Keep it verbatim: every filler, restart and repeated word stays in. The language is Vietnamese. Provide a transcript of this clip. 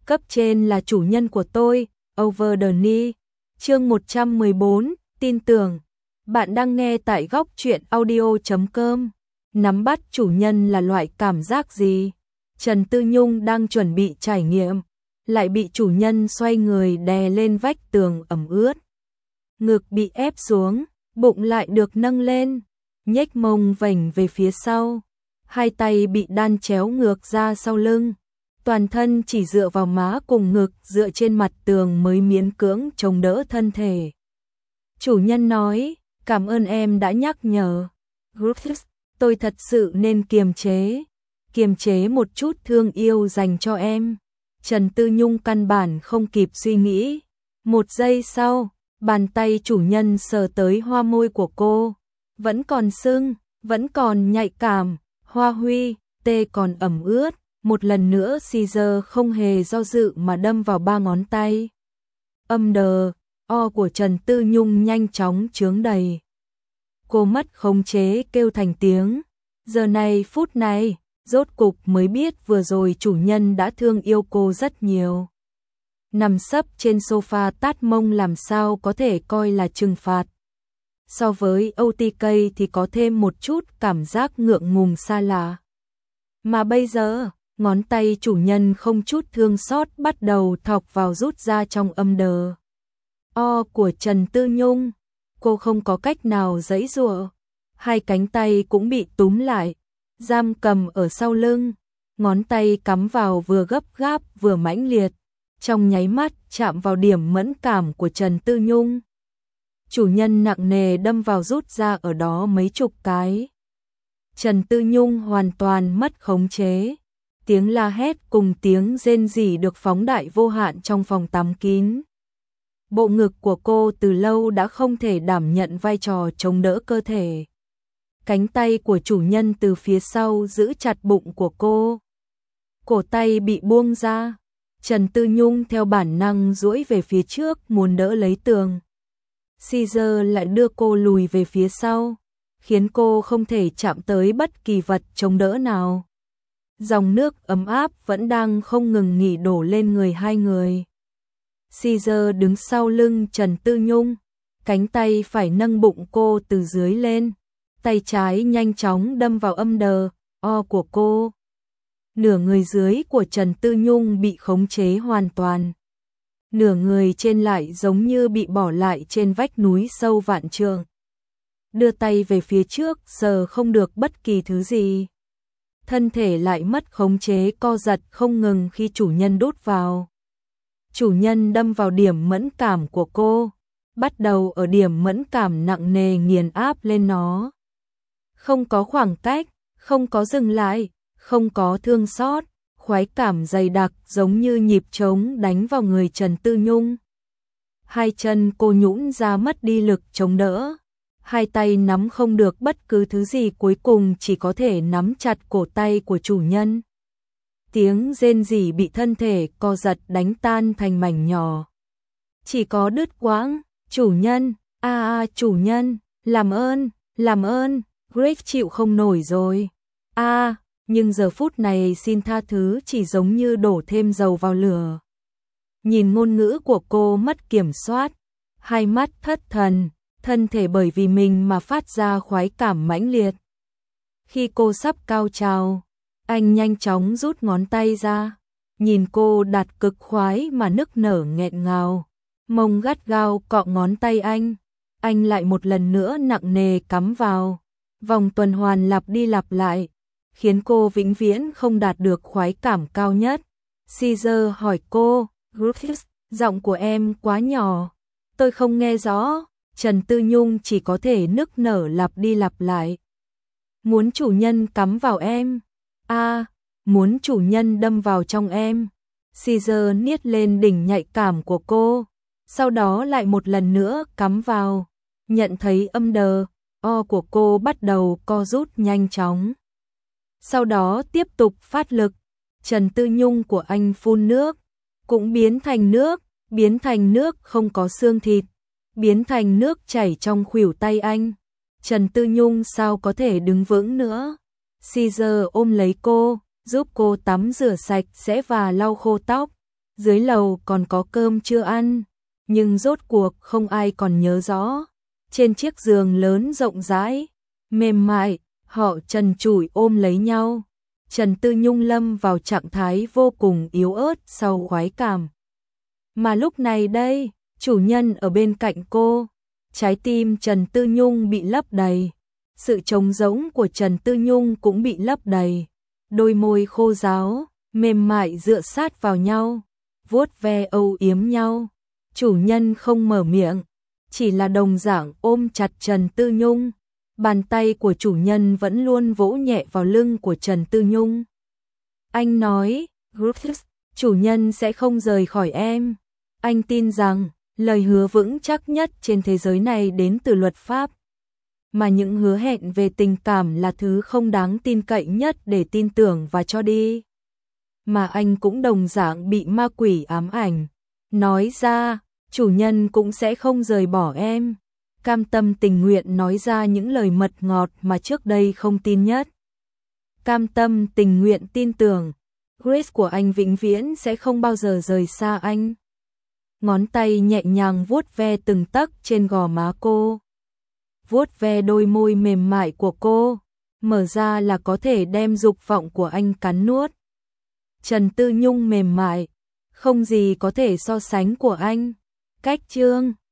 Cấp trên là chủ nhân của tôi, over the knee. Chương một trăm mười bốn, tin tưởng. Bạn đang nghe tại góc truyện audio chấm com. Nắm bắt chủ nhân là loại cảm giác gì? Trần Tư Nhung đang chuẩn bị trải nghiệm, lại bị chủ nhân xoay người đè lên vách tường ẩm ướt. Ngực bị ép xuống, bụng lại được nâng lên, nhếch mông vểnh về phía sau. Hai tay bị đan chéo ngược ra sau lưng. Toàn thân chỉ dựa vào má cùng ngực, dựa trên mặt tường mới miễn cưỡng chống đỡ thân thể. Chủ nhân nói, cảm ơn em đã nhắc nhở. Griffiths, tôi thật sự nên kiềm chế. Kiềm chế một chút thương yêu dành cho em. Trần Tư Nhung căn bản không kịp suy nghĩ. Một giây sau, bàn tay chủ nhân sờ tới hoa môi của cô. Vẫn còn sưng, vẫn còn nhạy cảm. Hoa huy, tê còn ẩm ướt. Một lần nữa Caesar không hề do dự mà đâm vào ba ngón tay. Âm đờ, o của Trần Tư Nhung nhanh chóng chướng đầy. Cô mất khống chế kêu thành tiếng. Giờ này phút này, rốt cục mới biết vừa rồi chủ nhân đã thương yêu cô rất nhiều. Nằm sấp trên sofa tát mông làm sao có thể coi là trừng phạt. So với ô tê ca thì có thêm một chút cảm giác ngượng ngùng xa lạ. Mà bây giờ, ngón tay chủ nhân không chút thương xót bắt đầu thọc vào rút ra trong âm đờ. O của Trần Tư Nhung, cô không có cách nào giãy giụa, hai cánh tay cũng bị túm lại, giam cầm ở sau lưng, ngón tay cắm vào vừa gấp gáp vừa mãnh liệt, trong nháy mắt chạm vào điểm mẫn cảm của Trần Tư Nhung. Chủ nhân nặng nề đâm vào rút ra ở đó mấy chục cái. Trần Tư Nhung hoàn toàn mất khống chế. Tiếng la hét cùng tiếng rên rỉ được phóng đại vô hạn trong phòng tắm kín. Bộ ngực của cô từ lâu đã không thể đảm nhận vai trò chống đỡ cơ thể. Cánh tay của chủ nhân từ phía sau giữ chặt bụng của cô. Cổ tay bị buông ra. Trần Tư Nhung theo bản năng duỗi về phía trước muốn đỡ lấy tường. Caesar lại đưa cô lùi về phía sau, khiến cô không thể chạm tới bất kỳ vật chống đỡ nào. Dòng nước ấm áp vẫn đang không ngừng nghỉ đổ lên người hai người. Caesar đứng sau lưng Trần Tư Nhung, cánh tay phải nâng bụng cô từ dưới lên, tay trái nhanh chóng đâm vào âm đờ, o của cô. Nửa người dưới của Trần Tư Nhung bị khống chế hoàn toàn. Nửa người trên lại giống như bị bỏ lại trên vách núi sâu vạn trượng. Đưa tay về phía trước giờ không được bất kỳ thứ gì. Thân thể lại mất khống chế co giật không ngừng khi chủ nhân đút vào. Chủ nhân đâm vào điểm mẫn cảm của cô, bắt đầu ở điểm mẫn cảm nặng nề nghiền áp lên nó. Không có khoảng cách, không có dừng lại, không có thương xót, khoái cảm dày đặc giống như nhịp trống đánh vào người Trần Tư Nhung. Hai chân cô nhũn ra mất đi lực chống đỡ. Hai tay nắm không được bất cứ thứ gì, cuối cùng chỉ có thể nắm chặt cổ tay của chủ nhân. Tiếng rên rỉ bị thân thể co giật đánh tan thành mảnh nhỏ. Chỉ có đứt quãng, chủ nhân, a a chủ nhân, làm ơn, làm ơn, Greg chịu không nổi rồi. A, nhưng giờ phút này xin tha thứ chỉ giống như đổ thêm dầu vào lửa. Nhìn ngôn ngữ của cô mất kiểm soát, hai mắt thất thần. Thân thể bởi vì mình mà phát ra khoái cảm mãnh liệt. Khi cô sắp cao trào, anh nhanh chóng rút ngón tay ra, nhìn cô đạt cực khoái mà nức nở nghẹn ngào, mông gắt gao cọ ngón tay anh, anh lại một lần nữa nặng nề cắm vào, vòng tuần hoàn lặp đi lặp lại, khiến cô vĩnh viễn không đạt được khoái cảm cao nhất. Caesar hỏi cô, Griffiths, giọng của em quá nhỏ, tôi không nghe rõ. Trần Tư Nhung chỉ có thể nức nở lặp đi lặp lại. Muốn chủ nhân cắm vào em. A, à, muốn chủ nhân đâm vào trong em. Caesar niết lên đỉnh nhạy cảm của cô, sau đó lại một lần nữa cắm vào. Nhận thấy âm đờ, o của cô bắt đầu co rút nhanh chóng. Sau đó tiếp tục phát lực. Trần Tư Nhung của anh phun nước, cũng biến thành nước, biến thành nước không có xương thịt. Biến thành nước chảy trong khuỷu tay anh. Trần Tư Nhung sao có thể đứng vững nữa. Caesar ôm lấy cô, giúp cô tắm rửa sạch sẽ và lau khô tóc. dưới lầu còn có cơm chưa ăn, nhưng rốt cuộc không ai còn nhớ rõ. Trên chiếc giường lớn rộng rãi, mềm mại, họ trần trụi ôm lấy nhau. Trần Tư Nhung lâm vào trạng thái vô cùng yếu ớt sau khoái cảm. Mà lúc này đây, chủ nhân ở bên cạnh cô, trái tim Trần Tư Nhung bị lấp đầy. Sự trống rỗng của Trần Tư Nhung cũng bị lấp đầy. Đôi môi khô ráo, mềm mại dựa sát vào nhau, vuốt ve âu yếm nhau. Chủ nhân không mở miệng, chỉ là đồng dạng ôm chặt Trần Tư Nhung. Bàn tay của chủ nhân vẫn luôn vỗ nhẹ vào lưng của Trần Tư Nhung. Anh nói, chủ nhân sẽ không rời khỏi em. Anh tin rằng, lời hứa vững chắc nhất trên thế giới này đến từ luật pháp. Mà những hứa hẹn về tình cảm là thứ không đáng tin cậy nhất để tin tưởng và cho đi. Mà anh cũng đồng dạng bị ma quỷ ám ảnh. Nói ra, chủ nhân cũng sẽ không rời bỏ em. Cam tâm tình nguyện nói ra những lời mật ngọt mà trước đây không tin nhất. Cam tâm tình nguyện tin tưởng, Grace của anh vĩnh viễn sẽ không bao giờ rời xa anh. Ngón tay nhẹ nhàng vuốt ve từng tấc trên gò má cô. Vuốt ve đôi môi mềm mại của cô, mở ra là có thể đem dục vọng của anh cắn nuốt. Trần Tư Nhung mềm mại, không gì có thể so sánh của anh. Cách chương